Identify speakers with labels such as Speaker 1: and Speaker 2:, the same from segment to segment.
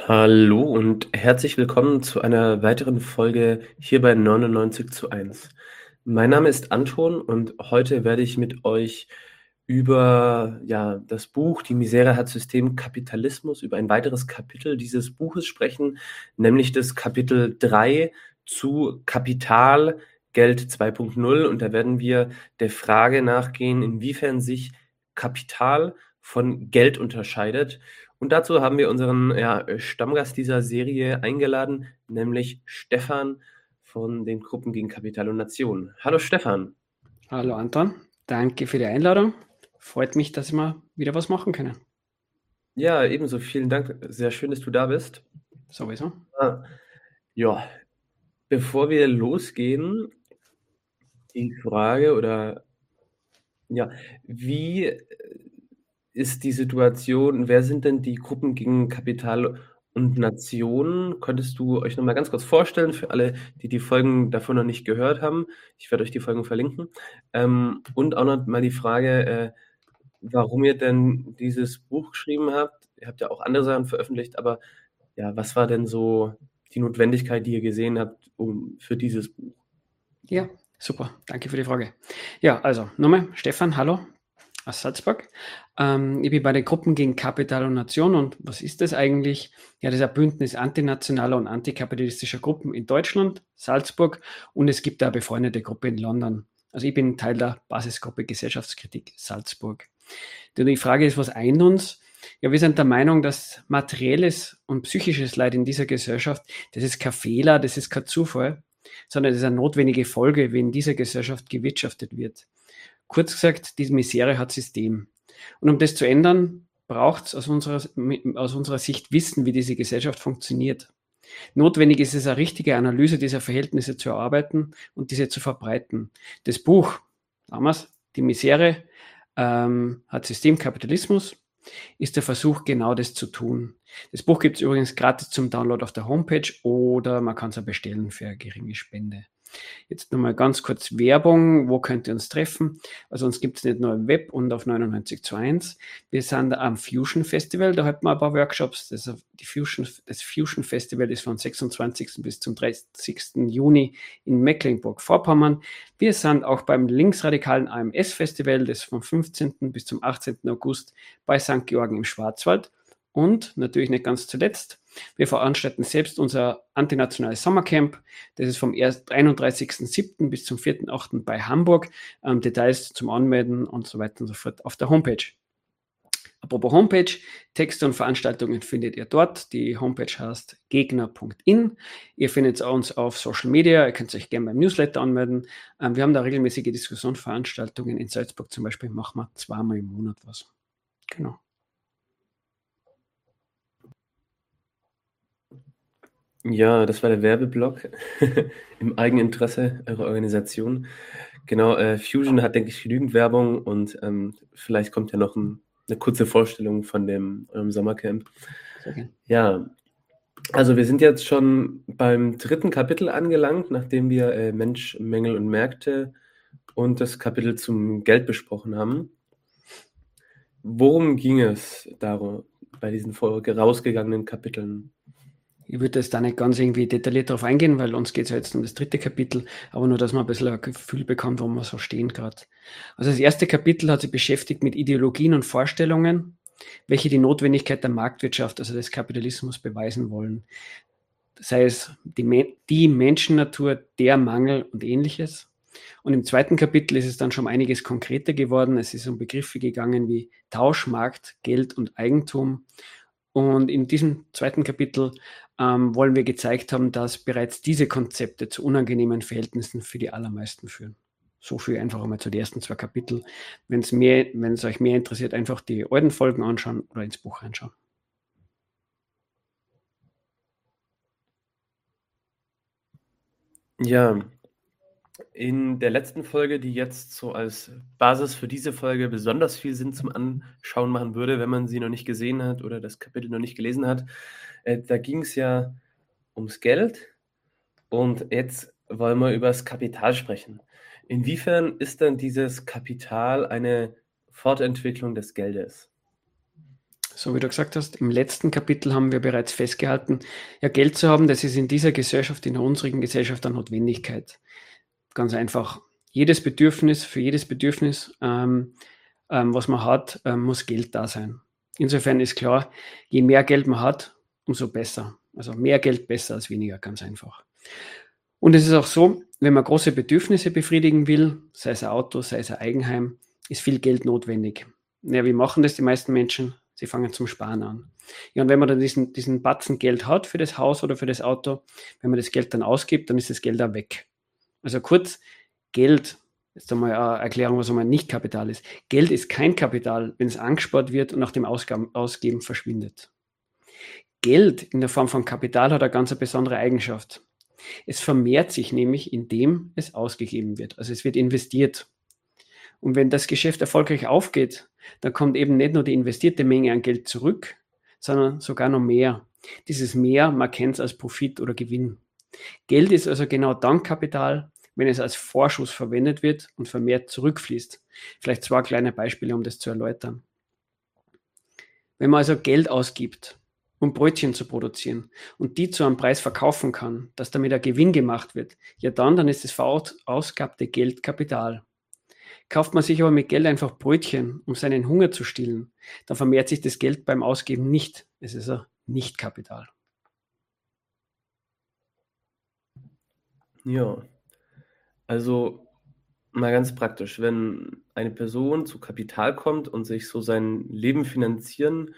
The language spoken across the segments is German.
Speaker 1: Hallo und herzlich willkommen zu einer weiteren Folge hier bei 99:1. Mein Name ist Anton und heute werde ich mit euch über das Buch Die Misere hat System Kapitalismus, über ein weiteres Kapitel dieses Buches sprechen, nämlich das Kapitel 3 zu Kapital, Geld 2.0. Und da werden wir der Frage nachgehen, inwiefern sich Kapital von Geld unterscheidet. Und dazu haben wir unseren Stammgast dieser Serie eingeladen, nämlich Stefan von den Gruppen gegen Kapital und Nation. Hallo Stefan.
Speaker 2: Hallo Anton, danke für die Einladung. Freut mich, dass wir wieder was machen können.
Speaker 1: Ja, ebenso. Vielen Dank. Sehr schön, dass du da bist.
Speaker 2: Sowieso.
Speaker 1: Ah, ja, bevor wir losgehen, die Frage oder ja, wie ist die Situation? Wer sind denn die Gruppen gegen Kapital und Nation? Könntest du euch noch mal ganz kurz vorstellen für alle, die die Folgen davon noch nicht gehört haben? Ich werde euch die Folgen verlinken. Und auch noch mal die Frage, warum ihr denn dieses Buch geschrieben habt. Ihr habt ja auch andere Sachen veröffentlicht, aber ja, was war denn so die Notwendigkeit, die ihr gesehen habt, für dieses Buch?
Speaker 2: Ja, super, danke für die Frage. Ja, also nochmal, Stefan, hallo aus Salzburg. Ich bin bei den Gruppen gegen Kapital und Nation. Und was ist das eigentlich? Ja, das ist ein Bündnis antinationaler und antikapitalistischer Gruppen in Deutschland, Salzburg, und es gibt da eine befreundete Gruppe in London. Also ich bin Teil der Basisgruppe Gesellschaftskritik Salzburg. Die Frage ist, was eint uns? Ja, wir sind der Meinung, dass materielles und psychisches Leid in dieser Gesellschaft, das ist kein Fehler, das ist kein Zufall, sondern das ist eine notwendige Folge, wie in dieser Gesellschaft gewirtschaftet wird. Kurz gesagt, die Misere hat System. Und um das zu ändern, braucht es aus unserer Sicht Wissen, wie diese Gesellschaft funktioniert. Notwendig ist es, eine richtige Analyse dieser Verhältnisse zu erarbeiten und diese zu verbreiten. Das Buch, damals, Die Misere, hat Systemkapitalismus, ist der Versuch, genau das zu tun. Das Buch gibt es übrigens gratis zum Download auf der Homepage oder man kann es auch bestellen für eine geringe Spende. Jetzt nochmal ganz kurz Werbung. Wo könnt ihr uns treffen? Also uns gibt es nicht nur im Web und auf 99:1. Wir sind am Fusion Festival, da halten wir ein paar Workshops. Das Fusion Festival ist von 26. bis zum 30. Juni in Mecklenburg-Vorpommern. Wir sind auch beim linksradikalen AMS Festival, das vom 15. bis zum 18. August bei St. Georgen im Schwarzwald. Und natürlich nicht ganz zuletzt, wir veranstalten selbst unser antinationales Sommercamp. Das ist vom 31.07. bis zum 4.08. bei Hamburg. Details zum Anmelden und so weiter und so fort auf der Homepage. Apropos Homepage, Texte und Veranstaltungen findet ihr dort. Die Homepage heißt gegner.in. Ihr findet uns auf Social Media. Ihr könnt euch gerne beim Newsletter anmelden. Wir haben da regelmäßige Diskussionsveranstaltungen. In Salzburg zum Beispiel machen wir zweimal im Monat was. Genau.
Speaker 1: Ja, das war der Werbeblock im Eigeninteresse eurer Organisation. Genau, Fusion hat, denke ich, genügend Werbung und vielleicht kommt ja noch eine kurze Vorstellung von dem Sommercamp.
Speaker 2: Sehr gerne.
Speaker 1: Ja, also wir sind jetzt schon beim dritten Kapitel angelangt, nachdem wir Mensch, Mängel und Märkte und das Kapitel zum Geld besprochen haben. Worum ging es darum bei diesen rausgegangenen Kapiteln?
Speaker 2: Ich würde jetzt da nicht ganz irgendwie detailliert darauf eingehen, weil uns geht es ja jetzt um das dritte Kapitel, aber nur, dass man ein bisschen ein Gefühl bekommt, wo wir so stehen gerade. Also das erste Kapitel hat sich beschäftigt mit Ideologien und Vorstellungen, welche die Notwendigkeit der Marktwirtschaft, also des Kapitalismus, beweisen wollen. Sei es die Menschennatur, der Mangel und ähnliches. Und im zweiten Kapitel ist es dann schon einiges konkreter geworden. Es ist um Begriffe gegangen wie Tauschmarkt, Geld und Eigentum. Und in diesem zweiten Kapitel wollen wir gezeigt haben, dass bereits diese Konzepte zu unangenehmen Verhältnissen für die allermeisten führen. So viel einfach einmal zu den ersten zwei Kapiteln. Wenn es euch mehr interessiert, einfach die alten Folgen anschauen oder ins Buch reinschauen.
Speaker 1: Ja, in der letzten Folge, die jetzt so als Basis für diese Folge besonders viel Sinn zum Anschauen machen würde, wenn man sie noch nicht gesehen hat oder das Kapitel noch nicht gelesen hat, da ging es ja ums Geld und jetzt wollen wir über das Kapital sprechen. Inwiefern ist denn dieses Kapital eine Fortentwicklung des Geldes?
Speaker 2: So wie du gesagt hast, im letzten Kapitel haben wir bereits festgehalten, ja, Geld zu haben, das ist in dieser Gesellschaft, in der unseren Gesellschaft eine Notwendigkeit. Ganz einfach. Für jedes Bedürfnis, was man hat, muss Geld da sein. Insofern ist klar, je mehr Geld man hat, umso besser. Also mehr Geld besser als weniger, ganz einfach. Und es ist auch so, wenn man große Bedürfnisse befriedigen will, sei es ein Auto, sei es ein Eigenheim, ist viel Geld notwendig. Ja, wie machen das die meisten Menschen? Sie fangen zum Sparen an. Ja, und wenn man dann diesen Batzen Geld hat für das Haus oder für das Auto, wenn man das Geld dann ausgibt, dann ist das Geld auch weg. Also kurz, Geld, jetzt einmal eine Erklärung, was einmal nicht Kapital ist. Geld ist kein Kapital, wenn es angespart wird und nach dem Ausgeben verschwindet. Geld in der Form von Kapital hat eine ganz besondere Eigenschaft. Es vermehrt sich nämlich, indem es ausgegeben wird. Also es wird investiert. Und wenn das Geschäft erfolgreich aufgeht, dann kommt eben nicht nur die investierte Menge an Geld zurück, sondern sogar noch mehr. Dieses mehr, man kennt es als Profit oder Gewinn. Geld ist also genau dann Kapital, wenn es als Vorschuss verwendet wird und vermehrt zurückfließt. Vielleicht 2 kleine Beispiele, um das zu erläutern. Wenn man also Geld ausgibt, um Brötchen zu produzieren und die zu einem Preis verkaufen kann, dass damit ein Gewinn gemacht wird, ja dann ist das verausgabte Geld Kapital. Kauft man sich aber mit Geld einfach Brötchen, um seinen Hunger zu stillen, dann vermehrt sich das Geld beim Ausgeben nicht. Es ist ein Nicht-Kapital.
Speaker 1: Ja, also mal ganz praktisch, wenn eine Person zu Kapital kommt und sich so sein Leben finanzieren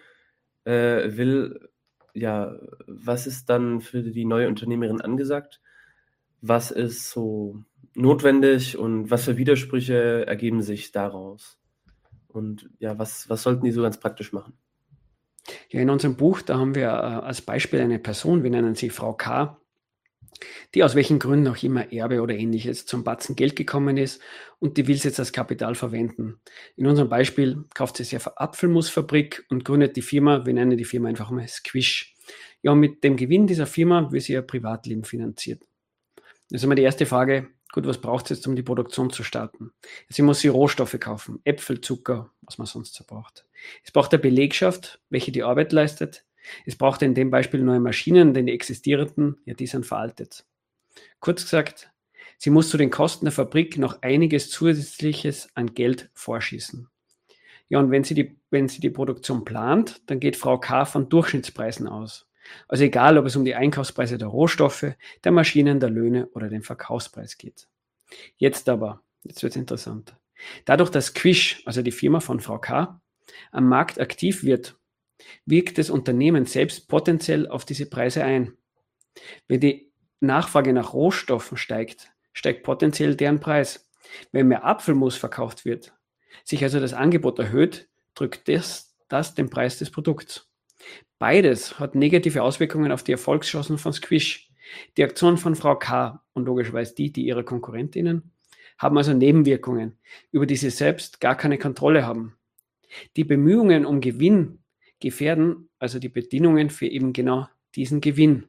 Speaker 1: will, ja, was ist dann für die neue Unternehmerin angesagt? Was ist so notwendig und was für Widersprüche ergeben sich daraus? Und ja, was sollten die so ganz praktisch machen?
Speaker 2: Ja, in unserem Buch, da haben wir als Beispiel eine Person, wir nennen sie Frau K., die aus welchen Gründen auch immer Erbe oder Ähnliches zum Batzen Geld gekommen ist und die will es jetzt als Kapital verwenden. In unserem Beispiel kauft sie sich eine Apfelmusfabrik und gründet die Firma, wir nennen die Firma einfach mal Squish. Ja, und mit dem Gewinn dieser Firma will sie ihr Privatleben finanzieren. Das ist immer die erste Frage, gut, was braucht es jetzt, um die Produktion zu starten? Sie muss sie Rohstoffe kaufen, Äpfel, Zucker, was man sonst so braucht. Es braucht eine Belegschaft, welche die Arbeit leistet. Es braucht in dem Beispiel neue Maschinen, denn die existierenden, ja, die sind veraltet. Kurz gesagt, sie muss zu den Kosten der Fabrik noch einiges Zusätzliches an Geld vorschießen. Ja, und wenn sie die Produktion plant, dann geht Frau K. von Durchschnittspreisen aus. Also egal, ob es um die Einkaufspreise der Rohstoffe, der Maschinen, der Löhne oder den Verkaufspreis geht. Jetzt wird es interessant. Dadurch, dass Squish, also die Firma von Frau K., am Markt aktiv wird, wirkt das Unternehmen selbst potenziell auf diese Preise ein. Wenn die Nachfrage nach Rohstoffen steigt, steigt potenziell deren Preis. Wenn mehr Apfelmus verkauft wird, sich also das Angebot erhöht, drückt das den Preis des Produkts. Beides hat negative Auswirkungen auf die Erfolgschancen von Squish. Die Aktionen von Frau K. und logischerweise die ihrer Konkurrentinnen haben also Nebenwirkungen, über die sie selbst gar keine Kontrolle haben. Die Bemühungen um Gewinn gefährden also die Bedingungen für eben genau diesen Gewinn.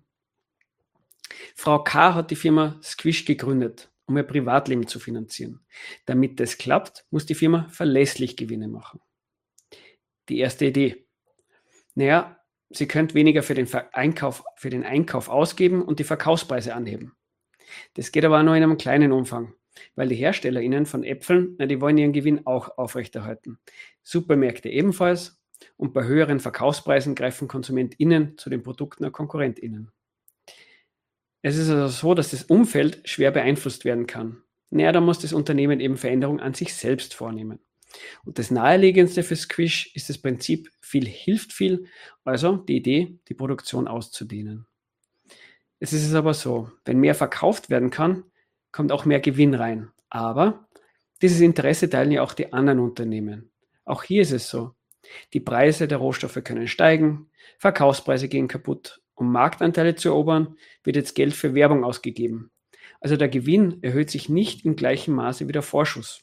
Speaker 2: Frau K. hat die Firma Squish gegründet, um ihr Privatleben zu finanzieren. Damit das klappt, muss die Firma verlässlich Gewinne machen. Die erste Idee. Naja, sie könnte weniger für den Einkauf ausgeben und die Verkaufspreise anheben. Das geht aber nur in einem kleinen Umfang, weil die HerstellerInnen von Äpfeln, die wollen ihren Gewinn auch aufrechterhalten. Supermärkte ebenfalls und bei höheren Verkaufspreisen greifen KonsumentInnen zu den Produkten der KonkurrentInnen. Es ist also so, dass das Umfeld schwer beeinflusst werden kann. Naja, da muss das Unternehmen eben Veränderungen an sich selbst vornehmen. Und das Naheliegendste für Squish ist das Prinzip, viel hilft viel, also die Idee, die Produktion auszudehnen. Es ist aber so, wenn mehr verkauft werden kann, kommt auch mehr Gewinn rein. Aber dieses Interesse teilen ja auch die anderen Unternehmen. Auch hier ist es so. Die Preise der Rohstoffe können steigen, Verkaufspreise gehen kaputt. Um Marktanteile zu erobern, wird jetzt Geld für Werbung ausgegeben. Also der Gewinn erhöht sich nicht im gleichen Maße wie der Vorschuss.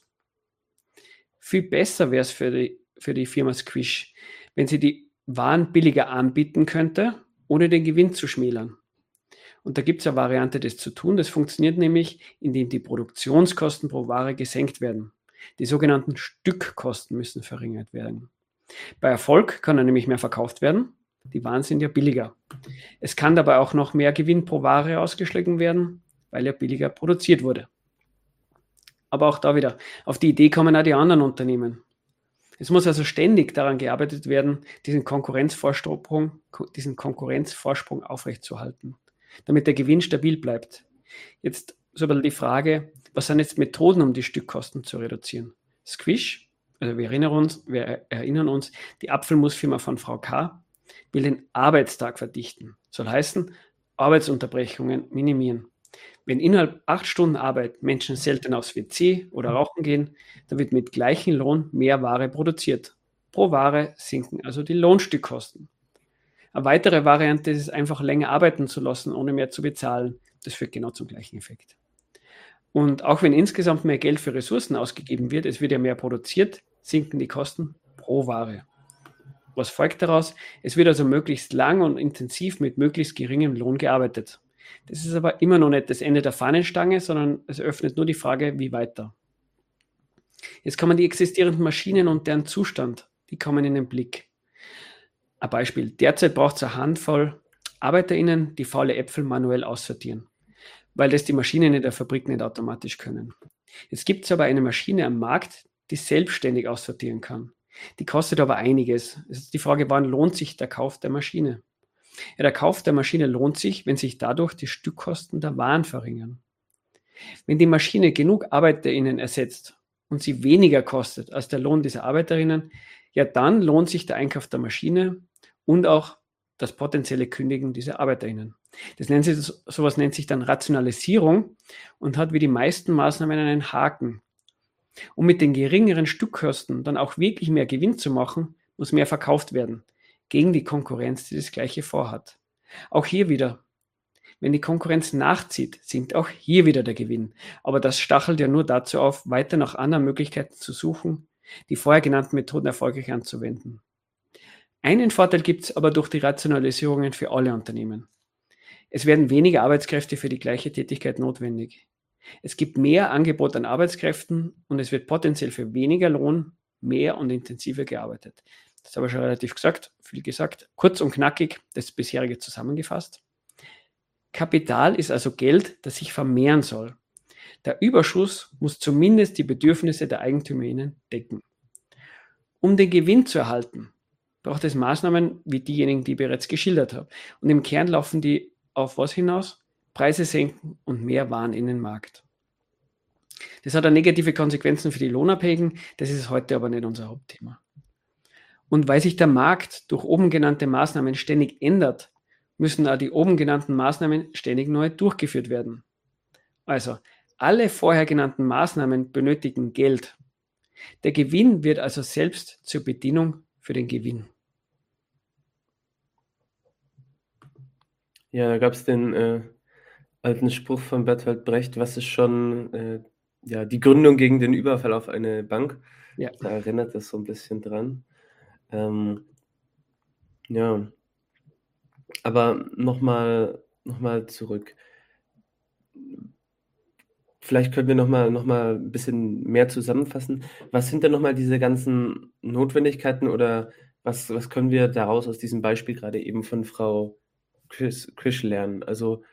Speaker 2: Viel besser wäre es für die Firma Squish, wenn sie die Waren billiger anbieten könnte, ohne den Gewinn zu schmälern. Und da gibt es eine Variante, das zu tun. Das funktioniert nämlich, indem die Produktionskosten pro Ware gesenkt werden. Die sogenannten Stückkosten müssen verringert werden. Bei Erfolg kann er nämlich mehr verkauft werden. Die Waren sind ja billiger. Es kann dabei auch noch mehr Gewinn pro Ware ausgeschlagen werden, weil ja billiger produziert wurde. Aber auch da wieder, auf die Idee kommen auch die anderen Unternehmen. Es muss also ständig daran gearbeitet werden, diesen Konkurrenzvorsprung aufrechtzuerhalten, damit der Gewinn stabil bleibt. Jetzt so ein bisschen die Frage, was sind jetzt Methoden, um die Stückkosten zu reduzieren? Squish, also wir erinnern uns, die Apfelmusfirma von Frau K. will den Arbeitstag verdichten. Soll heißen, Arbeitsunterbrechungen minimieren. Wenn innerhalb 8 Stunden Arbeit Menschen selten aufs WC oder rauchen gehen, dann wird mit gleichem Lohn mehr Ware produziert. Pro Ware sinken also die Lohnstückkosten. Eine weitere Variante ist es einfach länger arbeiten zu lassen, ohne mehr zu bezahlen. Das führt genau zum gleichen Effekt. Und auch wenn insgesamt mehr Geld für Ressourcen ausgegeben wird, es wird ja mehr produziert, sinken die Kosten pro Ware. Was folgt daraus? Es wird also möglichst lang und intensiv mit möglichst geringem Lohn gearbeitet. Das ist aber immer noch nicht das Ende der Fahnenstange, sondern es öffnet nur die Frage, wie weiter. Jetzt kommen die existierenden Maschinen und deren Zustand, die kommen in den Blick. Ein Beispiel, derzeit braucht es eine Handvoll ArbeiterInnen, die faule Äpfel manuell aussortieren, weil das die Maschinen in der Fabrik nicht automatisch können. Jetzt gibt es aber eine Maschine am Markt, die selbstständig aussortieren kann. Die kostet aber einiges. Es ist die Frage, wann lohnt sich der Kauf der Maschine? Ja, der Kauf der Maschine lohnt sich, wenn sich dadurch die Stückkosten der Waren verringern. Wenn die Maschine genug ArbeiterInnen ersetzt und sie weniger kostet als der Lohn dieser ArbeiterInnen, ja, dann lohnt sich der Einkauf der Maschine und auch das potenzielle Kündigen dieser ArbeiterInnen. Sowas nennt sich dann Rationalisierung und hat wie die meisten Maßnahmen einen Haken. Um mit den geringeren Stückkosten dann auch wirklich mehr Gewinn zu machen, muss mehr verkauft werden, gegen die Konkurrenz, die das Gleiche vorhat. Auch hier wieder, wenn die Konkurrenz nachzieht, sinkt auch hier wieder der Gewinn. Aber das stachelt ja nur dazu auf, weiter nach anderen Möglichkeiten zu suchen, die vorher genannten Methoden erfolgreich anzuwenden. Einen Vorteil gibt es aber durch die Rationalisierungen für alle Unternehmen. Es werden weniger Arbeitskräfte für die gleiche Tätigkeit notwendig. Es gibt mehr Angebot an Arbeitskräften und es wird potenziell für weniger Lohn mehr und intensiver gearbeitet. Das habe ich schon relativ viel gesagt. Kurz und knackig das bisherige zusammengefasst. Kapital ist also Geld, das sich vermehren soll. Der Überschuss muss zumindest die Bedürfnisse der EigentümerInnen decken. Um den Gewinn zu erhalten, braucht es Maßnahmen wie diejenigen, die ich bereits geschildert habe. Und im Kern laufen die auf was hinaus? Preise senken und mehr Waren in den Markt. Das hat auch negative Konsequenzen für die Lohnabhängigen, das ist heute aber nicht unser Hauptthema. Und weil sich der Markt durch oben genannte Maßnahmen ständig ändert, müssen auch die oben genannten Maßnahmen ständig neu durchgeführt werden. Also, alle vorher genannten Maßnahmen benötigen Geld. Der Gewinn wird also selbst zur Bedingung für den Gewinn.
Speaker 1: Ja, da gab es den alten Spruch von Bertolt Brecht, was ist schon die Gründung gegen den Überfall auf eine Bank?
Speaker 2: Ja.
Speaker 1: Da erinnert das so ein bisschen dran. Ja, aber nochmal zurück. Vielleicht können wir noch mal ein bisschen mehr zusammenfassen. Was sind denn nochmal diese ganzen Notwendigkeiten oder was können wir daraus aus diesem Beispiel gerade eben von Frau Krisch lernen? Also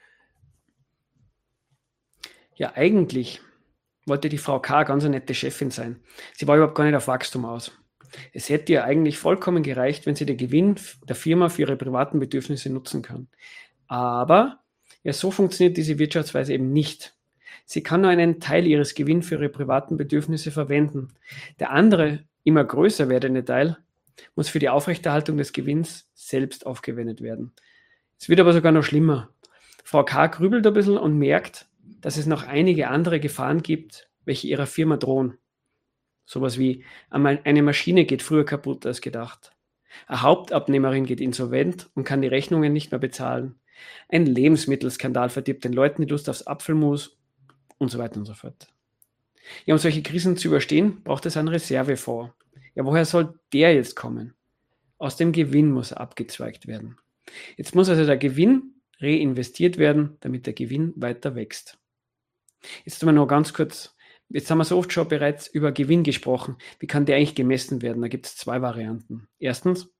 Speaker 2: Ja, eigentlich wollte die Frau K. ganz eine nette Chefin sein. Sie war überhaupt gar nicht auf Wachstum aus. Es hätte ihr eigentlich vollkommen gereicht, wenn sie den Gewinn der Firma für ihre privaten Bedürfnisse nutzen kann. Aber ja, so funktioniert diese Wirtschaftsweise eben nicht. Sie kann nur einen Teil ihres Gewinns für ihre privaten Bedürfnisse verwenden. Der andere, immer größer werdende Teil, muss für die Aufrechterhaltung des Gewinns selbst aufgewendet werden. Es wird aber sogar noch schlimmer. Frau K. grübelt ein bisschen und merkt, dass es noch einige andere Gefahren gibt, welche ihrer Firma drohen. Sowas wie, eine Maschine geht früher kaputt als gedacht. Eine Hauptabnehmerin geht insolvent und kann die Rechnungen nicht mehr bezahlen. Ein Lebensmittelskandal verdirbt den Leuten die Lust aufs Apfelmus und so weiter und so fort. Ja, um solche Krisen zu überstehen, braucht es einen Reservefonds. Ja, woher soll der jetzt kommen? Aus dem Gewinn muss er abgezweigt werden. Jetzt muss also der Gewinn reinvestiert werden, damit der Gewinn weiter wächst. Jetzt tun wir noch ganz kurz Jetzt haben wir so oft schon bereits über Gewinn gesprochen. Wie kann der eigentlich gemessen werden? Da gibt es 2 Varianten. Erstens,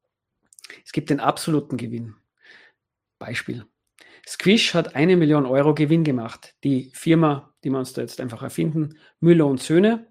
Speaker 2: es gibt den absoluten Gewinn. Beispiel. Squish hat 1 Million Euro Gewinn gemacht. Die Firma, die wir uns da jetzt einfach erfinden, Müller und Söhne,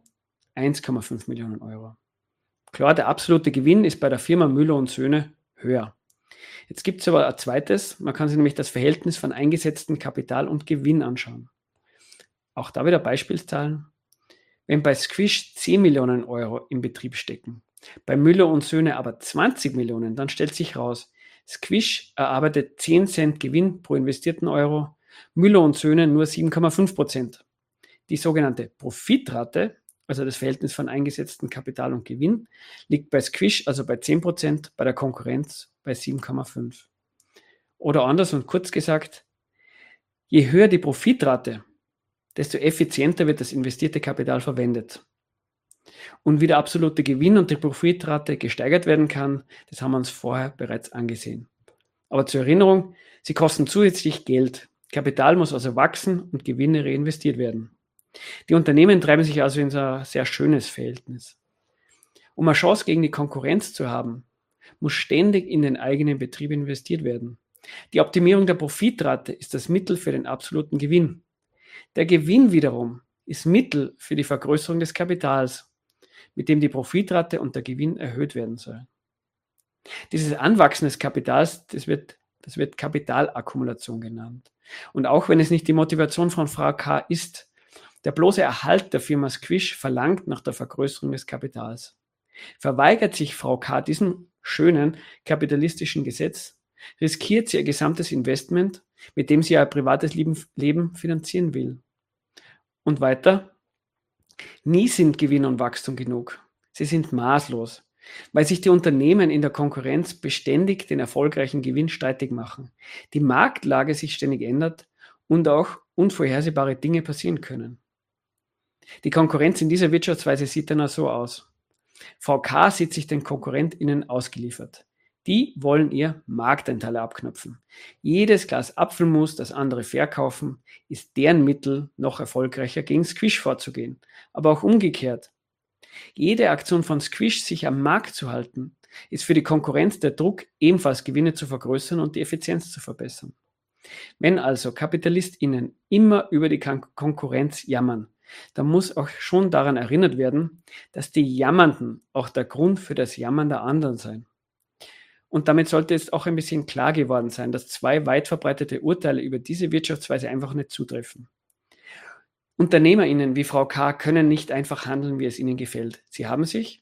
Speaker 2: 1,5 Millionen Euro. Klar, der absolute Gewinn ist bei der Firma Müller und Söhne höher. Jetzt gibt es aber ein zweites, man kann sich nämlich das Verhältnis von eingesetztem Kapital und Gewinn anschauen. Auch da wieder Beispielszahlen. Wenn bei Squish 10 Millionen Euro im Betrieb stecken, bei Müller und Söhne aber 20 Millionen, dann stellt sich raus, Squish erarbeitet 10 Cent Gewinn pro investierten Euro, Müller und Söhne nur 7,5%. Die sogenannte Profitrate, also das Verhältnis von eingesetztem Kapital und Gewinn, liegt bei Squish also bei 10%, bei der Konkurrenz bei 7,5%. Oder anders und kurz gesagt, je höher die Profitrate, desto effizienter wird das investierte Kapital verwendet. Und wie der absolute Gewinn und die Profitrate gesteigert werden kann, das haben wir uns vorher bereits angesehen. Aber zur Erinnerung, sie kosten zusätzlich Geld. Kapital muss also wachsen und Gewinne reinvestiert werden. Die Unternehmen treiben sich also in so ein sehr schönes Verhältnis. Um eine Chance gegen die Konkurrenz zu haben, muss ständig in den eigenen Betrieb investiert werden. Die Optimierung der Profitrate ist das Mittel für den absoluten Gewinn. Der Gewinn wiederum ist Mittel für die Vergrößerung des Kapitals, mit dem die Profitrate und der Gewinn erhöht werden soll. Dieses Anwachsen des Kapitals, das wird Kapitalakkumulation genannt. Und auch wenn es nicht die Motivation von Frau K. ist, der bloße Erhalt der Firma Squish verlangt nach der Vergrößerung des Kapitals. Verweigert sich Frau K. diesem schönen kapitalistischen Gesetz, riskiert sie ihr gesamtes Investment, mit dem sie ihr privates Leben finanzieren will. Und weiter, nie sind Gewinn und Wachstum genug. Sie sind maßlos, weil sich die Unternehmen in der Konkurrenz beständig den erfolgreichen Gewinn streitig machen, die Marktlage sich ständig ändert und auch unvorhersehbare Dinge passieren können. Die Konkurrenz in dieser Wirtschaftsweise sieht dann auch so aus. VK sieht sich den KonkurrentInnen ausgeliefert. Die wollen ihr Marktanteile abknöpfen. Jedes Glas Apfelmus, das andere verkaufen, ist deren Mittel, noch erfolgreicher gegen Squish vorzugehen. Aber auch umgekehrt. Jede Aktion von Squish, sich am Markt zu halten, ist für die Konkurrenz der Druck, ebenfalls Gewinne zu vergrößern und die Effizienz zu verbessern. Wenn also KapitalistInnen immer über die Konkurrenz jammern, dann muss auch schon daran erinnert werden, dass die Jammernden auch der Grund für das Jammern der anderen seien. Und damit sollte es auch ein bisschen klar geworden sein, dass 2 weit verbreitete Urteile über diese Wirtschaftsweise einfach nicht zutreffen. UnternehmerInnen wie Frau K. können nicht einfach handeln, wie es ihnen gefällt. Sie haben sich,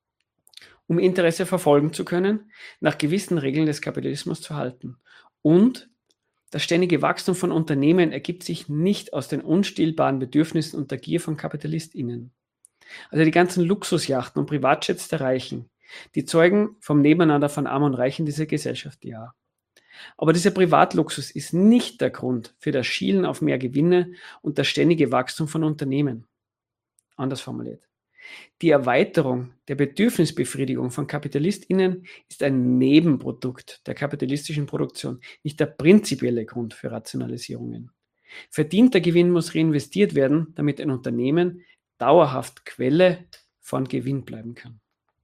Speaker 2: um Interesse verfolgen zu können, nach gewissen Regeln des Kapitalismus zu halten. Und das ständige Wachstum von Unternehmen ergibt sich nicht aus den unstillbaren Bedürfnissen und der Gier von KapitalistInnen. Also die ganzen Luxusjachten und Privatjets der Reichen, die zeugen vom Nebeneinander von Arm und Reich in dieser Gesellschaft, ja. Aber dieser Privatluxus ist nicht der Grund für das Schielen auf mehr Gewinne und das ständige Wachstum von Unternehmen. Anders formuliert. Die Erweiterung der Bedürfnisbefriedigung von KapitalistInnen ist ein Nebenprodukt der kapitalistischen Produktion, nicht der prinzipielle Grund für Rationalisierungen. Verdienter Gewinn muss reinvestiert werden, damit ein Unternehmen dauerhaft Quelle von Gewinn bleiben kann.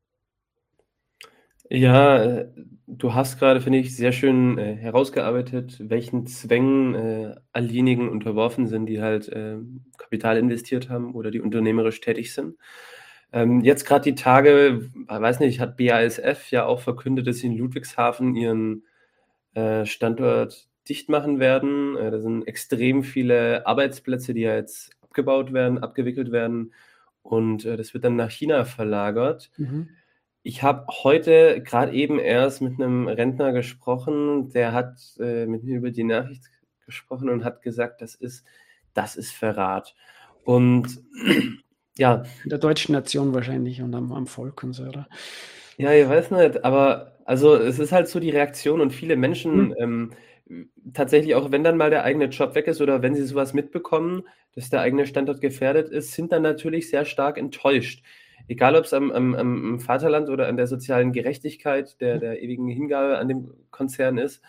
Speaker 1: Ja, du hast gerade, finde ich, sehr schön herausgearbeitet, welchen Zwängen all diejenigen unterworfen sind, die halt Kapital investiert haben oder die unternehmerisch tätig sind. Jetzt gerade die Tage, weiß nicht, hat BASF ja auch verkündet, dass sie in Ludwigshafen ihren Standort dicht machen werden. Da sind extrem viele Arbeitsplätze, die ja jetzt abgebaut werden, abgewickelt werden und das wird dann nach China verlagert. Ich habe heute gerade eben erst mit einem Rentner gesprochen, der hat mit mir über die Nachricht gesprochen und hat gesagt, das ist Verrat. Und ja.
Speaker 2: Der deutschen Nation wahrscheinlich und am Volk und so, oder?
Speaker 1: Ja, ich weiß nicht, aber also es ist halt so die Reaktion und viele Menschen tatsächlich auch, wenn dann mal der eigene Job weg ist oder wenn sie sowas mitbekommen, dass der eigene Standort gefährdet ist, sind dann natürlich sehr stark enttäuscht. Egal, ob es am Vaterland oder an der sozialen Gerechtigkeit, der ewigen Hingabe an dem Konzern ist.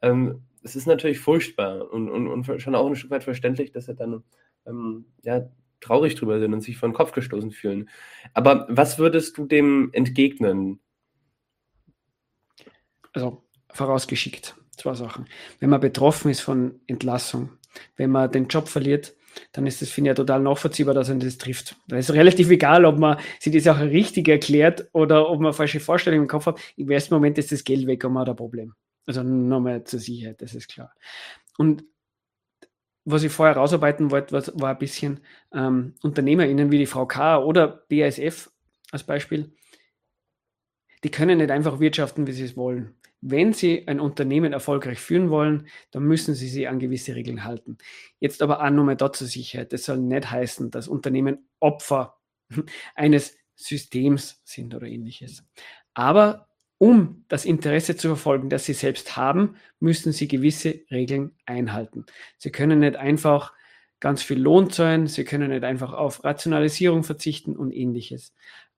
Speaker 1: Es ist natürlich furchtbar und schon auch ein Stück weit verständlich, dass er dann traurig drüber sind und sich vor den Kopf gestoßen fühlen. Aber was würdest du dem entgegnen?
Speaker 2: Also vorausgeschickt, zwei Sachen. Wenn man betroffen ist von Entlassung, wenn man den Job verliert, dann ist das, finde ich, ja total nachvollziehbar, dass einen das trifft. Da ist relativ egal, ob man sich die Sache richtig erklärt oder ob man falsche Vorstellungen im Kopf hat. Im ersten Moment ist das Geld weg und man hat ein Problem. Also nochmal zur Sicherheit, das ist klar. Und was ich vorher rausarbeiten wollte, war ein bisschen UnternehmerInnen wie die VK oder BASF als Beispiel, die können nicht einfach wirtschaften, wie sie es wollen. Wenn sie ein Unternehmen erfolgreich führen wollen, dann müssen sie sich an gewisse Regeln halten. Jetzt aber auch nochmal da zur Sicherheit. Das soll nicht heißen, dass Unternehmen Opfer eines Systems sind oder ähnliches. Aber um das Interesse zu verfolgen, das sie selbst haben, müssen sie gewisse Regeln einhalten. Sie können nicht einfach ganz viel Lohn zahlen, sie können nicht einfach auf Rationalisierung verzichten und ähnliches.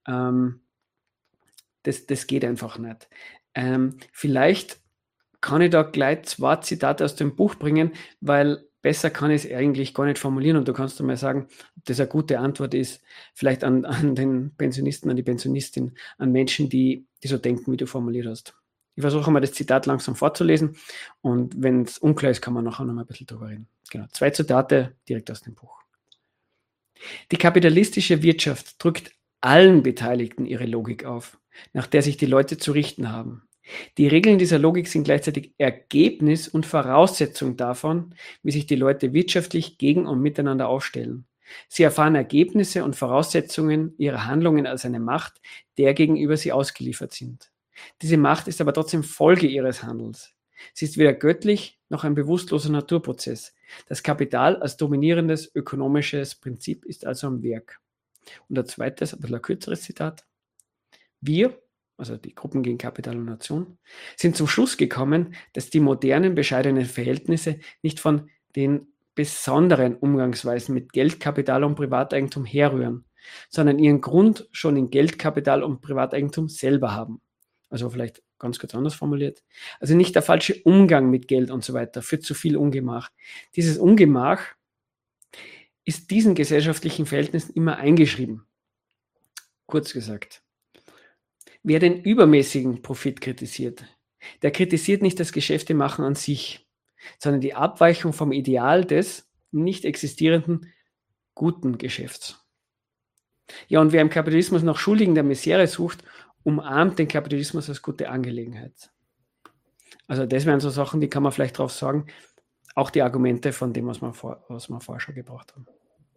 Speaker 2: Das geht einfach nicht. Vielleicht kann ich da gleich zwei Zitate aus dem Buch bringen, weil besser kann ich es eigentlich gar nicht formulieren und du kannst mal sagen, ob das eine gute Antwort ist, vielleicht an den Pensionisten, an die Pensionistin, an Menschen, die so denken, wie du formuliert hast. Ich versuche mal das Zitat langsam vorzulesen und wenn es unklar ist, kann man nachher noch mal ein bisschen drüber reden. Genau, zwei Zitate direkt aus dem Buch. Die kapitalistische Wirtschaft drückt allen Beteiligten ihre Logik auf, nach der sich die Leute zu richten haben. Die Regeln dieser Logik sind gleichzeitig Ergebnis und Voraussetzung davon, wie sich die Leute wirtschaftlich gegen und miteinander aufstellen. Sie erfahren Ergebnisse und Voraussetzungen ihrer Handlungen als eine Macht, der gegenüber sie ausgeliefert sind. Diese Macht ist aber trotzdem Folge ihres Handelns. Sie ist weder göttlich noch ein bewusstloser Naturprozess. Das Kapital als dominierendes ökonomisches Prinzip ist also am Werk. Und ein zweites, ein bisschen ein kürzeres Zitat. Wir, also die Gruppen gegen Kapital und Nation, sind zum Schluss gekommen, dass die modernen, bescheidenen Verhältnisse nicht von den besonderen Umgangsweisen mit Geld, Kapital und Privateigentum herrühren, sondern ihren Grund schon in Geld, Kapital und Privateigentum selber haben. Also vielleicht ganz kurz anders formuliert. Also nicht der falsche Umgang mit Geld und so weiter führt zu viel Ungemach. Dieses Ungemach ist diesen gesellschaftlichen Verhältnissen immer eingeschrieben. Kurz gesagt. Wer den übermäßigen Profit kritisiert, der kritisiert nicht das Geschäftemachen an sich, sondern die Abweichung vom Ideal des nicht existierenden guten Geschäfts. Ja, und wer im Kapitalismus nach Schuldigen der Misere sucht, umarmt den Kapitalismus als gute Angelegenheit. Also das wären so Sachen, die kann man vielleicht drauf sagen, auch die Argumente von dem, was wir vorher schon gebracht haben.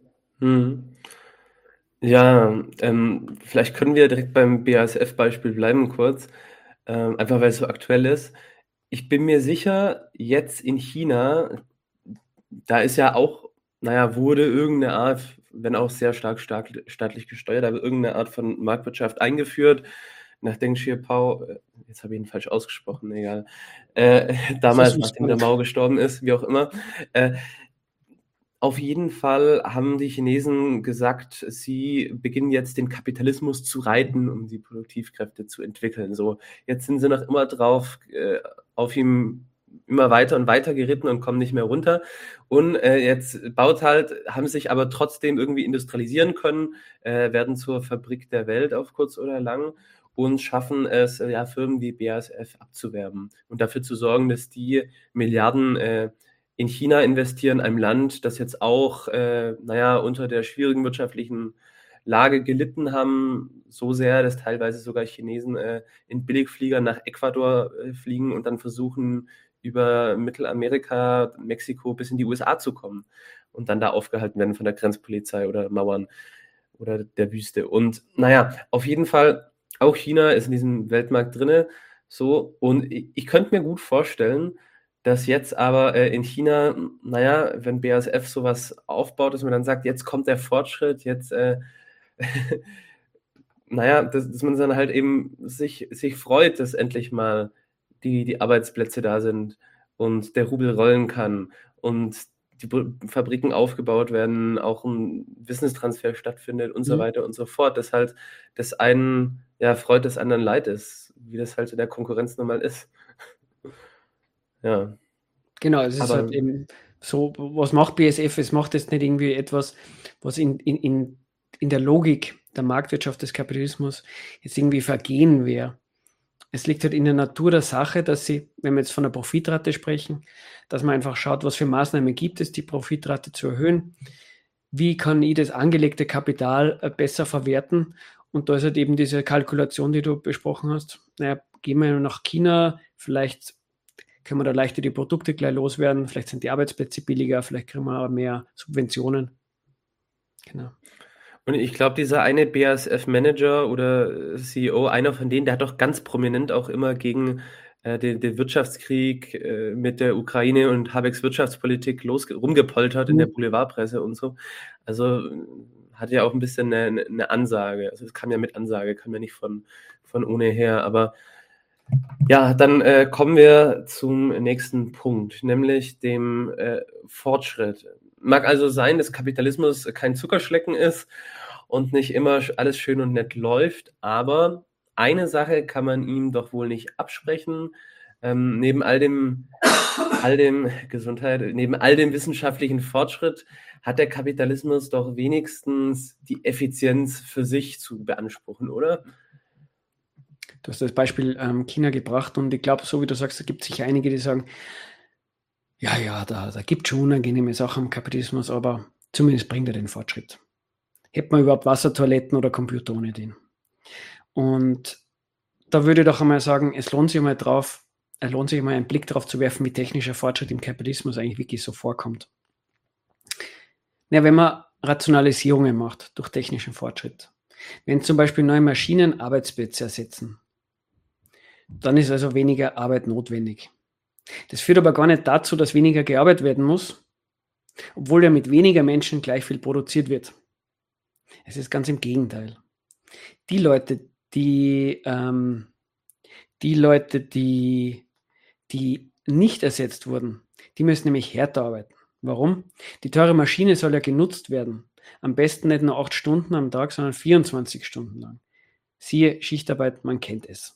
Speaker 1: Ja, vielleicht können wir direkt beim BASF-Beispiel bleiben kurz, einfach weil es so aktuell ist. Ich bin mir sicher, jetzt in China, da ist ja auch, wurde irgendeine Art, wenn auch sehr stark staatlich gesteuert, aber irgendeine Art von Marktwirtschaft eingeführt. Nach Deng Xiaoping, jetzt habe ich ihn falsch ausgesprochen, egal, damals, nachdem der Mao gestorben ist, wie auch immer. Auf jeden Fall haben die Chinesen gesagt, sie beginnen jetzt den Kapitalismus zu reiten, um die Produktivkräfte zu entwickeln. So, jetzt sind sie noch immer drauf, auf ihm immer weiter und weiter geritten und kommen nicht mehr runter. Und jetzt haben sich aber trotzdem irgendwie industrialisieren können, werden zur Fabrik der Welt auf kurz oder lang und schaffen es, Firmen wie BASF abzuwerben und dafür zu sorgen, dass die Milliarden in China investieren, einem Land, das jetzt auch, unter der schwierigen wirtschaftlichen Lage gelitten haben, so sehr, dass teilweise sogar Chinesen in Billigfliegern nach Ecuador fliegen und dann versuchen, über Mittelamerika, Mexiko bis in die USA zu kommen und dann da aufgehalten werden von der Grenzpolizei oder Mauern oder der Wüste. Und auf jeden Fall, auch China ist in diesem Weltmarkt drinne, so, und ich könnte mir gut vorstellen, dass jetzt aber in China, wenn BASF sowas aufbaut, dass man dann sagt, jetzt kommt der Fortschritt, jetzt, dass man dann halt eben sich freut, dass endlich mal die Arbeitsplätze da sind und der Rubel rollen kann und die Fabriken aufgebaut werden, auch ein Wissenstransfer stattfindet und so weiter und so fort, dass halt das einen freut, des anderen leid ist, wie das halt in der Konkurrenz normal ist. Ja.
Speaker 2: Genau, es ist halt eben So, was macht BASF? Es macht jetzt nicht irgendwie etwas, was in der Logik der Marktwirtschaft des Kapitalismus jetzt irgendwie vergehen wäre. Es liegt halt in der Natur der Sache, dass sie, wenn wir jetzt von der Profitrate sprechen, dass man einfach schaut, was für Maßnahmen gibt es, die Profitrate zu erhöhen. Wie kann ich das angelegte Kapital besser verwerten? Und da ist halt eben diese Kalkulation, die du besprochen hast. Naja, gehen wir nach China, vielleicht können wir da leichter die Produkte gleich loswerden, vielleicht sind die Arbeitsplätze billiger, vielleicht kriegen wir aber mehr Subventionen. Genau.
Speaker 1: Und ich glaube, dieser eine BASF-Manager oder CEO, einer von denen, der hat doch ganz prominent auch immer gegen den Wirtschaftskrieg mit der Ukraine und Habecks Wirtschaftspolitik rumgepoltert in der Boulevardpresse und so. Also hat ja auch ein bisschen eine Ansage. Also es kam ja mit Ansage, kam ja nicht von ohne her. Aber ja, dann kommen wir zum nächsten Punkt, nämlich dem Fortschritt. Mag also sein, dass Kapitalismus kein Zuckerschlecken ist und nicht immer alles schön und nett läuft, aber eine Sache kann man ihm doch wohl nicht absprechen. Neben all dem Gesundheit, neben all dem wissenschaftlichen Fortschritt hat der Kapitalismus doch wenigstens die Effizienz für sich zu beanspruchen, oder?
Speaker 2: Du hast das Beispiel China gebracht und ich glaube, so wie du sagst, da gibt es sicher einige, die sagen, ja, da gibt es schon unangenehme Sachen im Kapitalismus, aber zumindest bringt er den Fortschritt. Hätte man überhaupt Wassertoiletten oder Computer ohne den? Und da würde ich doch einmal sagen, es lohnt sich einmal einen Blick darauf zu werfen, wie technischer Fortschritt im Kapitalismus eigentlich wirklich so vorkommt. Ja, wenn man Rationalisierungen macht durch technischen Fortschritt, wenn zum Beispiel neue Maschinen Arbeitsplätze ersetzen, dann ist also weniger Arbeit notwendig. Das führt aber gar nicht dazu, dass weniger gearbeitet werden muss, obwohl ja mit weniger Menschen gleich viel produziert wird. Es ist ganz im Gegenteil. Die Leute, die nicht ersetzt wurden, die müssen nämlich härter arbeiten. Warum? Die teure Maschine soll ja genutzt werden. Am besten nicht nur 8 Stunden am Tag, sondern 24 Stunden lang. Siehe Schichtarbeit, man kennt es.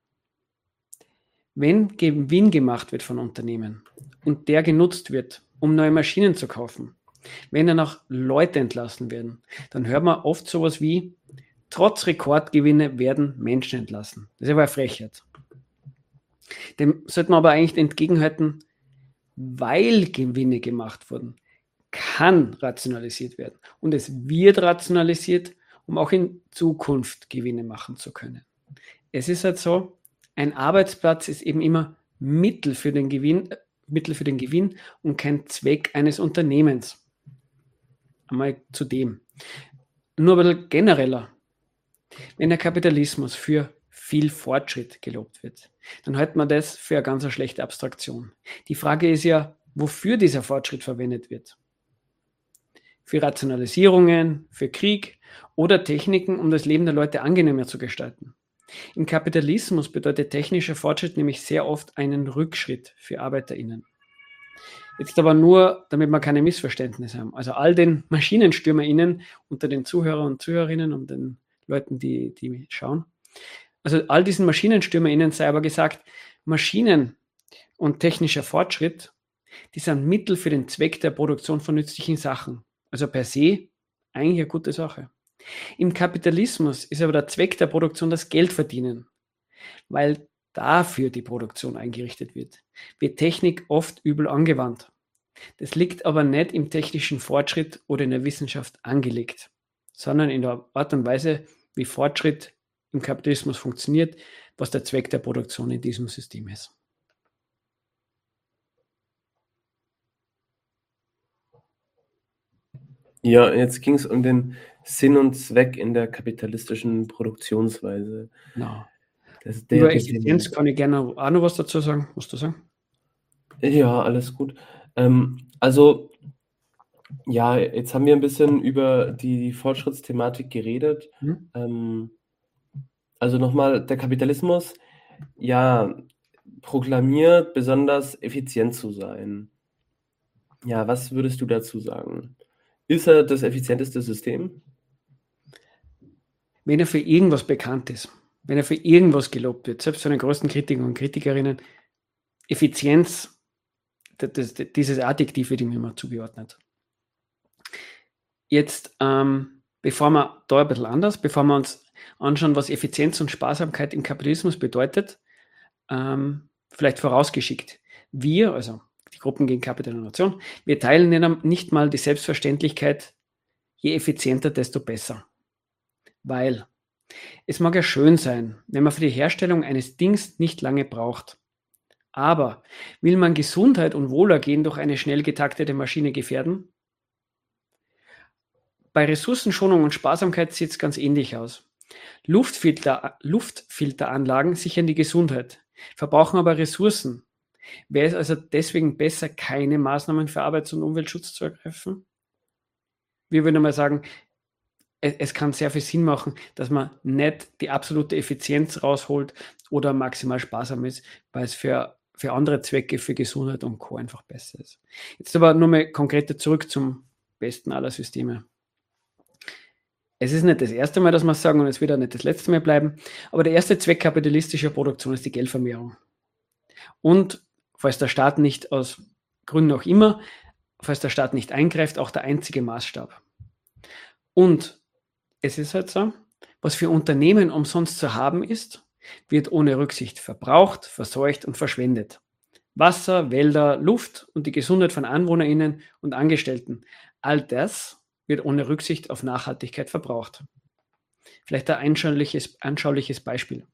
Speaker 2: Wenn Gewinn gemacht wird von Unternehmen und der genutzt wird, um neue Maschinen zu kaufen, wenn danach Leute entlassen werden, dann hört man oft sowas wie, trotz Rekordgewinne werden Menschen entlassen. Das ist aber eine Frechheit. Dem sollte man aber eigentlich entgegenhalten, weil Gewinne gemacht wurden, kann rationalisiert werden. Und es wird rationalisiert, um auch in Zukunft Gewinne machen zu können. Es ist halt so, ein Arbeitsplatz ist eben immer Mittel für den Gewinn und kein Zweck eines Unternehmens. Einmal zu dem. Nur ein bisschen genereller. Wenn der Kapitalismus für viel Fortschritt gelobt wird, dann hält man das für eine ganz schlechte Abstraktion. Die Frage ist ja, wofür dieser Fortschritt verwendet wird. Für Rationalisierungen, für Krieg oder Techniken, um das Leben der Leute angenehmer zu gestalten. Im Kapitalismus bedeutet technischer Fortschritt nämlich sehr oft einen Rückschritt für ArbeiterInnen. Jetzt aber nur, damit wir keine Missverständnisse haben. Also all den MaschinenstürmerInnen unter den Zuhörern und Zuhörerinnen und den Leuten, die schauen. Also all diesen MaschinenstürmerInnen sei aber gesagt, Maschinen und technischer Fortschritt, die sind Mittel für den Zweck der Produktion von nützlichen Sachen. Also per se eigentlich eine gute Sache. Im Kapitalismus ist aber der Zweck der Produktion das Geld verdienen, weil dafür die Produktion eingerichtet wird Technik oft übel angewandt. Das liegt aber nicht im technischen Fortschritt oder in der Wissenschaft angelegt, sondern in der Art und Weise, wie Fortschritt im Kapitalismus funktioniert, was der Zweck der Produktion in diesem System ist.
Speaker 1: Ja, jetzt ging es um den Sinn und Zweck in der kapitalistischen Produktionsweise.
Speaker 2: Genau.
Speaker 1: Das
Speaker 2: Über Effizienz kann ich gerne auch noch was dazu sagen. Musst du sagen?
Speaker 1: Ja, alles gut. Also, ja, jetzt haben wir ein bisschen über die Fortschrittsthematik geredet. Also nochmal, der Kapitalismus, ja, proklamiert besonders effizient zu sein. Ja, was würdest du dazu sagen? Ist er das effizienteste System?
Speaker 2: Wenn er für irgendwas bekannt ist, wenn er für irgendwas gelobt wird, selbst von den größten Kritikern und Kritikerinnen, Effizienz, dieses Adjektiv wird ihm immer zugeordnet. Jetzt, bevor wir uns anschauen, was Effizienz und Sparsamkeit im Kapitalismus bedeutet, vielleicht vorausgeschickt. Wir, also die Gruppen gegen Kapital und Nation, wir teilen nicht mal die Selbstverständlichkeit, je effizienter, desto besser. Weil es mag ja schön sein, wenn man für die Herstellung eines Dings nicht lange braucht. Aber will man Gesundheit und Wohlergehen durch eine schnell getaktete Maschine gefährden? Bei Ressourcenschonung und Sparsamkeit sieht es ganz ähnlich aus. Luftfilteranlagen sichern die Gesundheit, verbrauchen aber Ressourcen. Wäre es also deswegen besser, keine Maßnahmen für Arbeits- und Umweltschutz zu ergreifen? Wir würden mal sagen, es kann sehr viel Sinn machen, dass man nicht die absolute Effizienz rausholt oder maximal sparsam ist, weil es für andere Zwecke, für Gesundheit und Co. einfach besser ist. Jetzt aber nur mal konkreter zurück zum besten aller Systeme. Es ist nicht das erste Mal, dass wir es sagen, und es wird auch nicht das letzte Mal bleiben, aber der erste Zweck kapitalistischer Produktion ist die Geldvermehrung. Und falls der Staat nicht, aus Gründen auch immer, falls der Staat nicht eingreift, auch der einzige Maßstab. Und es ist halt so, was für Unternehmen umsonst zu haben ist, wird ohne Rücksicht verbraucht, verseucht und verschwendet. Wasser, Wälder, Luft und die Gesundheit von AnwohnerInnen und Angestellten, all das wird ohne Rücksicht auf Nachhaltigkeit verbraucht. Vielleicht ein anschauliches Beispiel.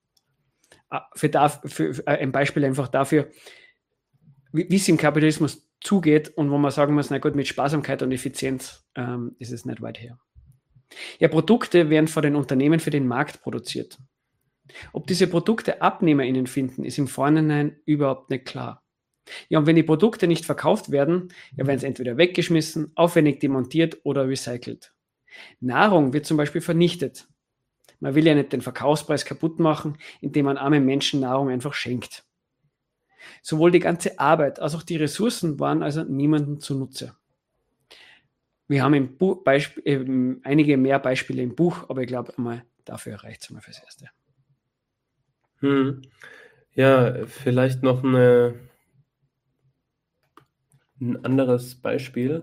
Speaker 2: Ein Beispiel einfach dafür, wie es im Kapitalismus zugeht und wo man sagen muss, na gut, mit Sparsamkeit und Effizienz ist es nicht weit her. Ja, Produkte werden von den Unternehmen für den Markt produziert. Ob diese Produkte AbnehmerInnen finden, ist im Vorhinein überhaupt nicht klar. Ja, und wenn die Produkte nicht verkauft werden, ja, werden sie entweder weggeschmissen, aufwendig demontiert oder recycelt. Nahrung wird zum Beispiel vernichtet. Man will ja nicht den Verkaufspreis kaputt machen, indem man armen Menschen Nahrung einfach schenkt. Sowohl die ganze Arbeit als auch die Ressourcen waren also niemandem zunutze. Wir haben einige mehr Beispiele im Buch, aber ich glaube, dafür reicht es mal fürs Erste.
Speaker 1: Ja, vielleicht noch ein anderes Beispiel.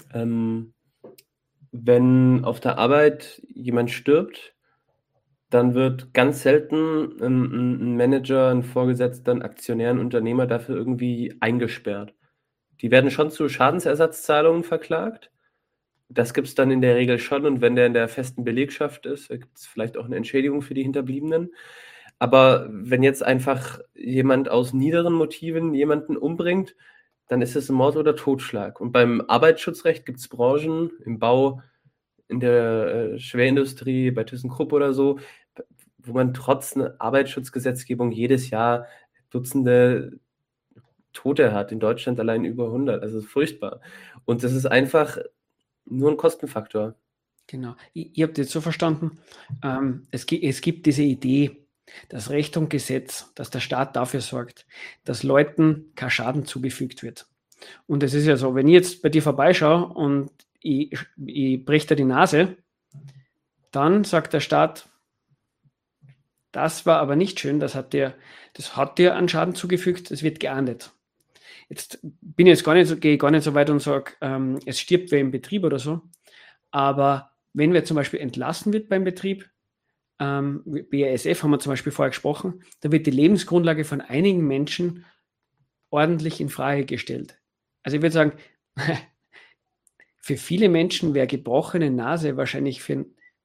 Speaker 1: Wenn auf der Arbeit jemand stirbt, dann wird ganz selten ein Manager, ein Vorgesetzter, ein Aktionär, ein Unternehmer dafür irgendwie eingesperrt. Die werden schon zu Schadensersatzzahlungen verklagt. Das gibt es dann in der Regel schon, und wenn der in der festen Belegschaft ist, gibt es vielleicht auch eine Entschädigung für die Hinterbliebenen. Aber wenn jetzt einfach jemand aus niederen Motiven jemanden umbringt, dann ist es ein Mord oder Totschlag. Und beim Arbeitsschutzrecht gibt es Branchen, im Bau, in der Schwerindustrie, bei ThyssenKrupp oder so, wo man trotz einer Arbeitsschutzgesetzgebung jedes Jahr Dutzende Tote hat. In Deutschland allein über 100. Also furchtbar. Und das ist einfach nur ein Kostenfaktor.
Speaker 2: Genau. Ihr habt jetzt so verstanden, es gibt diese Idee, dass Recht und Gesetz, dass der Staat dafür sorgt, dass Leuten kein Schaden zugefügt wird. Und es ist ja so, wenn ich jetzt bei dir vorbeischaue und ich breche dir die Nase, dann sagt der Staat, das war aber nicht schön, das hat dir einen Schaden zugefügt, es wird geahndet. Jetzt gehe ich gar nicht so weit und sage, es stirbt wer im Betrieb oder so, aber wenn wer zum Beispiel entlassen wird beim Betrieb, BASF haben wir zum Beispiel vorher gesprochen, da wird die Lebensgrundlage von einigen Menschen ordentlich in Frage gestellt. Also ich würde sagen, für viele Menschen wäre gebrochene Nase wahrscheinlich für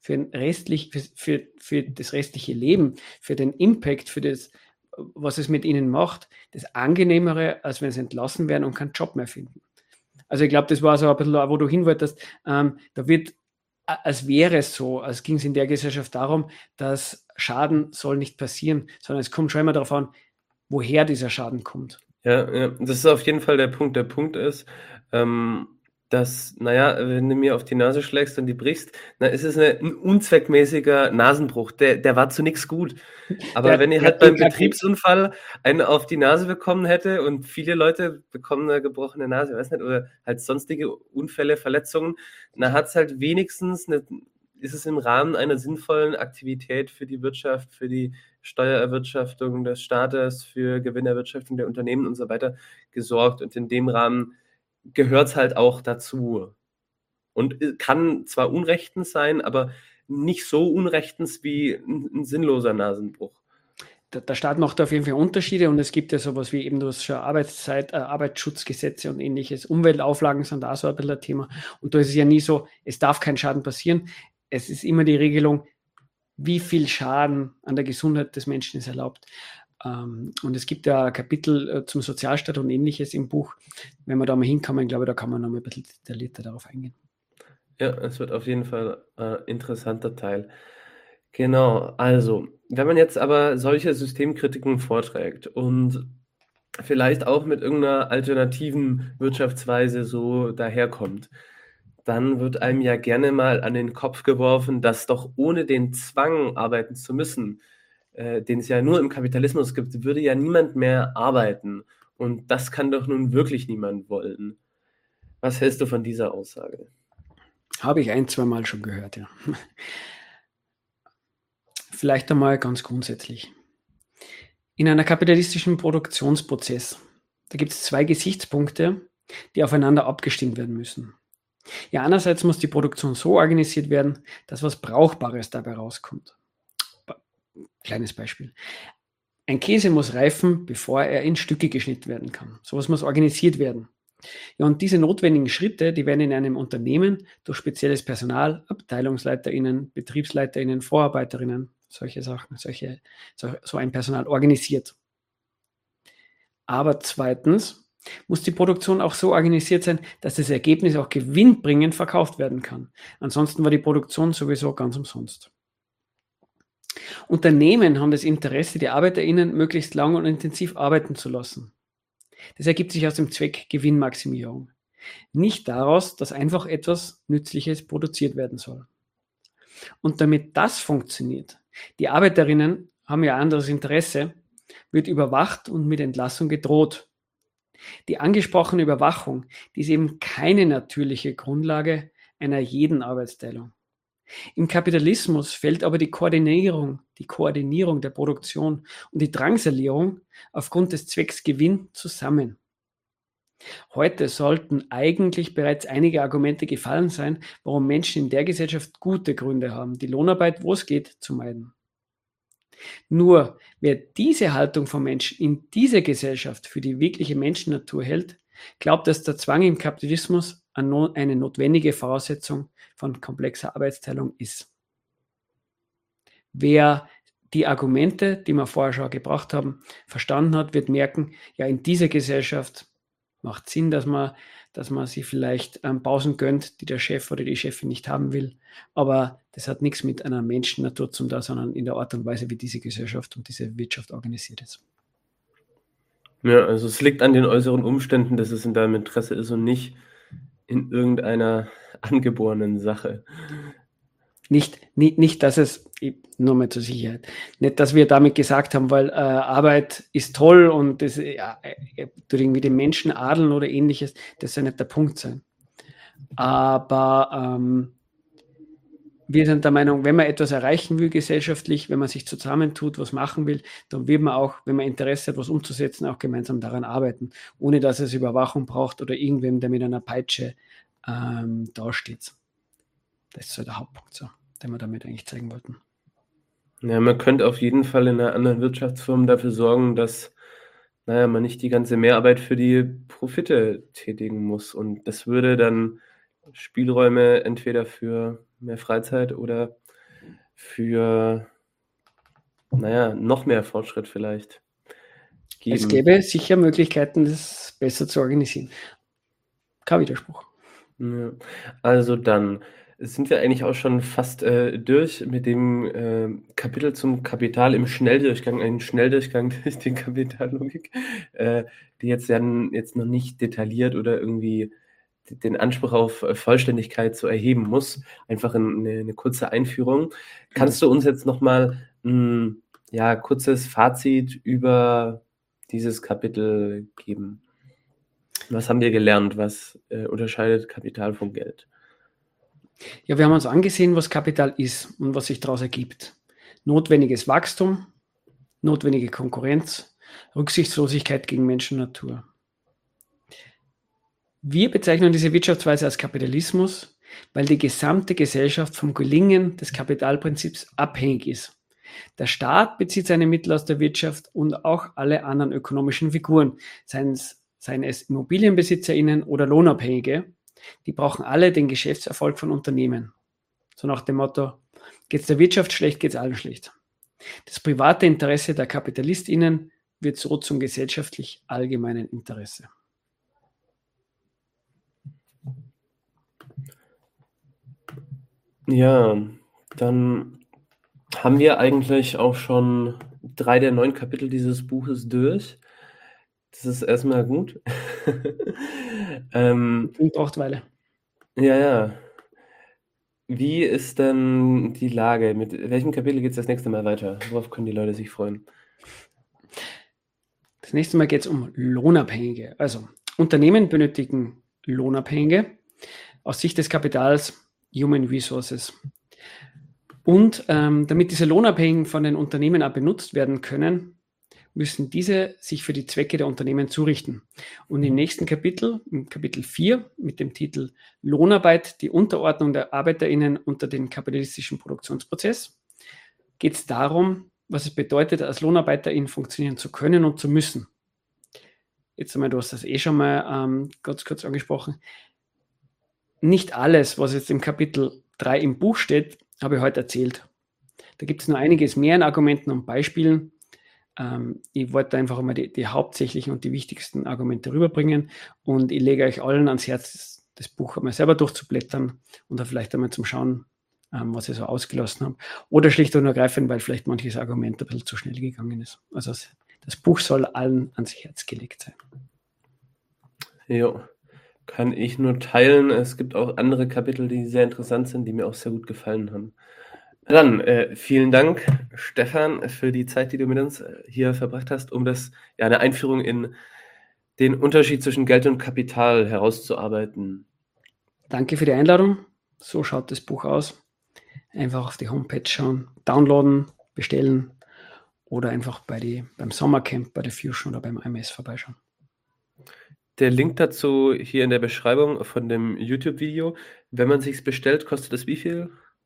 Speaker 2: das restliche Leben, für den Impact, für das, was es mit ihnen macht, das Angenehmere, als wenn sie entlassen werden und keinen Job mehr finden. Also ich glaube, das war so ein bisschen, wo du hin wolltest, da wird, als wäre es so, als ging es in der Gesellschaft darum, dass Schaden soll nicht passieren, sondern es kommt schon immer darauf an, woher dieser Schaden kommt.
Speaker 1: Ja, das ist auf jeden Fall der Punkt. Der Punkt ist, dass, wenn du mir auf die Nase schlägst und die brichst, dann ist es ein unzweckmäßiger Nasenbruch. Der war zu nichts gut. Aber wenn ich halt beim Betriebsunfall einen auf die Nase bekommen hätte, und viele Leute bekommen eine gebrochene Nase, weiß nicht, oder halt sonstige Unfälle, Verletzungen, dann hat es halt wenigstens ist es im Rahmen einer sinnvollen Aktivität für die Wirtschaft, für die Steuererwirtschaftung des Staates, für Gewinnerwirtschaftung der Unternehmen und so weiter gesorgt. Und in dem Rahmen gehört es halt auch dazu. Und kann zwar unrechtens sein, aber nicht so unrechtens wie ein sinnloser Nasenbruch.
Speaker 2: Der Staat macht auf jeden Fall Unterschiede und es gibt ja sowas wie eben, du hast schon Arbeitsschutzgesetze und ähnliches. Umweltauflagen sind da so ein bisschen ein Thema. Und da ist es ja nie so, es darf kein Schaden passieren. Es ist immer die Regelung, wie viel Schaden an der Gesundheit des Menschen ist erlaubt. Und es gibt ja ein Kapitel zum Sozialstaat und ähnliches im Buch. Wenn wir da mal hinkommen, glaube ich, da kann man noch mal ein bisschen detaillierter darauf eingehen.
Speaker 1: Ja, es wird auf jeden Fall ein interessanter Teil. Genau, also, wenn man jetzt aber solche Systemkritiken vorträgt und vielleicht auch mit irgendeiner alternativen Wirtschaftsweise so daherkommt, dann wird einem ja gerne mal an den Kopf geworfen, dass doch ohne den Zwang, arbeiten zu müssen, den es ja nur im Kapitalismus gibt, würde ja niemand mehr arbeiten. Und das kann doch nun wirklich niemand wollen. Was hältst du von dieser Aussage?
Speaker 2: Habe ich ein, zwei Mal schon gehört, ja. Vielleicht einmal ganz grundsätzlich. In einer kapitalistischen Produktionsprozess, da gibt es zwei Gesichtspunkte, die aufeinander abgestimmt werden müssen. Ja, einerseits muss die Produktion so organisiert werden, dass was Brauchbares dabei rauskommt. Kleines Beispiel. Ein Käse muss reifen, bevor er in Stücke geschnitten werden kann. Sowas muss organisiert werden. Ja, und diese notwendigen Schritte, die werden in einem Unternehmen durch spezielles Personal, AbteilungsleiterInnen, BetriebsleiterInnen, VorarbeiterInnen, solche Sachen, so ein Personal organisiert. Aber zweitens muss die Produktion auch so organisiert sein, dass das Ergebnis auch gewinnbringend verkauft werden kann. Ansonsten war die Produktion sowieso ganz umsonst. Unternehmen haben das Interesse, die ArbeiterInnen möglichst lang und intensiv arbeiten zu lassen. Das ergibt sich aus dem Zweck Gewinnmaximierung. Nicht daraus, dass einfach etwas Nützliches produziert werden soll. Und damit das funktioniert, die Arbeiterinnen haben ja anderes Interesse, wird überwacht und mit Entlassung gedroht. Die angesprochene Überwachung, die ist eben keine natürliche Grundlage einer jeden Arbeitsteilung. Im Kapitalismus fällt aber die Koordinierung der Produktion und die Drangsalierung aufgrund des Zwecks Gewinn zusammen. Heute sollten eigentlich bereits einige Argumente gefallen sein, warum Menschen in der Gesellschaft gute Gründe haben, die Lohnarbeit, wo es geht, zu meiden. Nur wer diese Haltung von Menschen in dieser Gesellschaft für die wirkliche Menschennatur hält, glaubt, dass der Zwang im Kapitalismus eine notwendige Voraussetzung von komplexer Arbeitsteilung ist. Wer die Argumente, die wir vorher schon gebracht haben, verstanden hat, wird merken, ja, in dieser Gesellschaft macht Sinn, dass man sich vielleicht Pausen gönnt, die der Chef oder die Chefin nicht haben will. Aber das hat nichts mit einer Menschennatur zu tun, sondern in der Art und Weise, wie diese Gesellschaft und diese Wirtschaft organisiert ist.
Speaker 1: Ja, also es liegt an den äußeren Umständen, dass es in deinem Interesse ist und nicht in irgendeiner angeborenen Sache.
Speaker 2: Nicht, dass es, nur mal zur Sicherheit, nicht, dass wir damit gesagt haben, weil Arbeit ist toll und das tut irgendwie den Menschen adeln oder ähnliches, das soll nicht der Punkt sein. Aber wir sind der Meinung, wenn man etwas erreichen will gesellschaftlich, wenn man sich zusammentut, was machen will, dann wird man auch, wenn man Interesse hat, was umzusetzen, auch gemeinsam daran arbeiten, ohne dass es Überwachung braucht oder irgendwem, der mit einer Peitsche dasteht. Das ist so der Hauptpunkt, so, den wir damit eigentlich zeigen wollten.
Speaker 1: Ja, man könnte auf jeden Fall in einer anderen Wirtschaftsform dafür sorgen, dass man nicht die ganze Mehrarbeit für die Profite tätigen muss. Und das würde dann Spielräume entweder für mehr Freizeit oder für, noch mehr Fortschritt vielleicht geben.
Speaker 2: Es gäbe sicher Möglichkeiten, das besser zu organisieren. Kein Widerspruch.
Speaker 1: Ja. Also dann sind wir eigentlich auch schon fast durch mit dem Kapitel zum Kapital im Schnelldurchgang, ein Schnelldurchgang durch die Kapitallogik, die jetzt noch nicht detailliert oder irgendwie den Anspruch auf Vollständigkeit zu erheben muss. Einfach eine kurze Einführung. Kannst du uns jetzt nochmal ein kurzes Fazit über dieses Kapitel geben? Was haben wir gelernt? Was unterscheidet Kapital von Geld?
Speaker 2: Ja, wir haben uns angesehen, was Kapital ist und was sich daraus ergibt. Notwendiges Wachstum, notwendige Konkurrenz, Rücksichtslosigkeit gegen Mensch und Natur. Wir bezeichnen diese Wirtschaftsweise als Kapitalismus, weil die gesamte Gesellschaft vom Gelingen des Kapitalprinzips abhängig ist. Der Staat bezieht seine Mittel aus der Wirtschaft und auch alle anderen ökonomischen Figuren, seien es ImmobilienbesitzerInnen oder Lohnabhängige, die brauchen alle den Geschäftserfolg von Unternehmen. So nach dem Motto, geht's der Wirtschaft schlecht, geht's allen schlecht. Das private Interesse der KapitalistInnen wird so zum gesellschaftlich allgemeinen Interesse.
Speaker 1: Ja, dann haben wir eigentlich auch schon 3 der 9 Kapitel dieses Buches durch. Das ist erstmal gut.
Speaker 2: Brauchtweile.
Speaker 1: Ja. Wie ist denn die Lage? Mit welchem Kapitel geht es das nächste Mal weiter? Worauf können die Leute sich freuen?
Speaker 2: Das nächste Mal geht es um Lohnabhängige. Also Unternehmen benötigen Lohnabhängige aus Sicht des Kapitals, Human Resources. Und damit diese Lohnabhängigen von den Unternehmen auch benutzt werden können, müssen diese sich für die Zwecke der Unternehmen zurichten. Und im nächsten Kapitel, im Kapitel 4, mit dem Titel Lohnarbeit, die Unterordnung der ArbeiterInnen unter den kapitalistischen Produktionsprozess, geht es darum, was es bedeutet, als LohnarbeiterIn funktionieren zu können und zu müssen. Jetzt einmal, du hast das schon mal ganz kurz angesprochen. Nicht alles, was jetzt im Kapitel 3 im Buch steht, habe ich heute erzählt. Da gibt es noch einiges mehr an Argumenten und Beispielen. Ich wollte einfach mal die hauptsächlichen und die wichtigsten Argumente rüberbringen und ich lege euch allen ans Herz, das Buch einmal selber durchzublättern und dann vielleicht einmal zum Schauen, was ich so ausgelassen habe. Oder schlicht und ergreifend, weil vielleicht manches Argument ein bisschen zu schnell gegangen ist. Also das Buch soll allen ans Herz gelegt sein.
Speaker 1: Jo, kann ich nur teilen. Es gibt auch andere Kapitel, die sehr interessant sind, die mir auch sehr gut gefallen haben. Dann vielen Dank, Stefan, für die Zeit, die du mit uns hier verbracht hast, um eine Einführung in den Unterschied zwischen Geld und Kapital herauszuarbeiten.
Speaker 2: Danke für die Einladung. So schaut das Buch aus. Einfach auf die Homepage schauen, downloaden, bestellen oder einfach beim Sommercamp, bei der Fusion oder beim IMS vorbeischauen.
Speaker 1: Der Link dazu hier in der Beschreibung von dem YouTube-Video. Wenn man sich's bestellt, kostet das wie viel?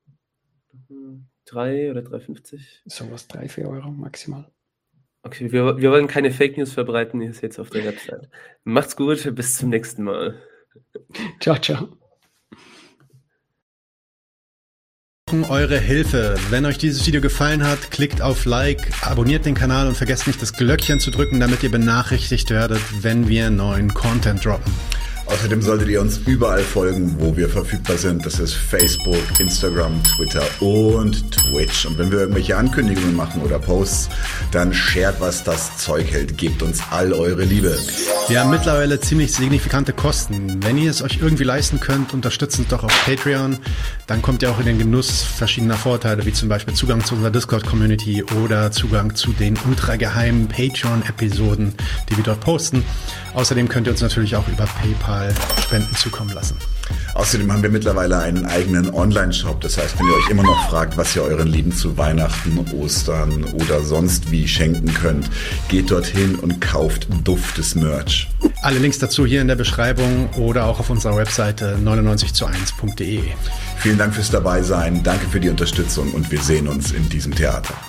Speaker 1: 3 oder 3,50?
Speaker 2: Sowas, 3-4 Euro maximal.
Speaker 1: Okay, wir wollen keine Fake News verbreiten, ihr seht es auf der Website. Macht's gut, bis zum nächsten Mal.
Speaker 2: Ciao, ciao.
Speaker 3: Eure Hilfe. Wenn euch dieses Video gefallen hat, klickt auf Like, abonniert den Kanal und vergesst nicht das Glöckchen zu drücken, damit ihr benachrichtigt werdet, wenn wir neuen Content droppen.
Speaker 4: Außerdem solltet ihr uns überall folgen, wo wir verfügbar sind. Das ist Facebook, Instagram, Twitter und Twitch. Und wenn wir irgendwelche Ankündigungen machen oder Posts, dann shared, was das Zeug hält. Gebt uns all eure Liebe.
Speaker 3: Wir haben mittlerweile ziemlich signifikante Kosten. Wenn ihr es euch irgendwie leisten könnt, unterstützt uns doch auf Patreon. Dann kommt ihr auch in den Genuss verschiedener Vorteile, wie zum Beispiel Zugang zu unserer Discord-Community oder Zugang zu den ultrageheimen Patreon-Episoden, die wir dort posten. Außerdem könnt ihr uns natürlich auch über PayPal Spenden zukommen lassen.
Speaker 4: Außerdem haben wir mittlerweile einen eigenen Online-Shop. Das heißt, wenn ihr euch immer noch fragt, was ihr euren Lieben zu Weihnachten, Ostern oder sonst wie schenken könnt, geht dorthin und kauft duftes Merch.
Speaker 3: Alle Links dazu hier in der Beschreibung oder auch auf unserer Webseite 99zu1.de.
Speaker 4: Vielen Dank fürs Dabeisein, danke für die Unterstützung und wir sehen uns in diesem Theater.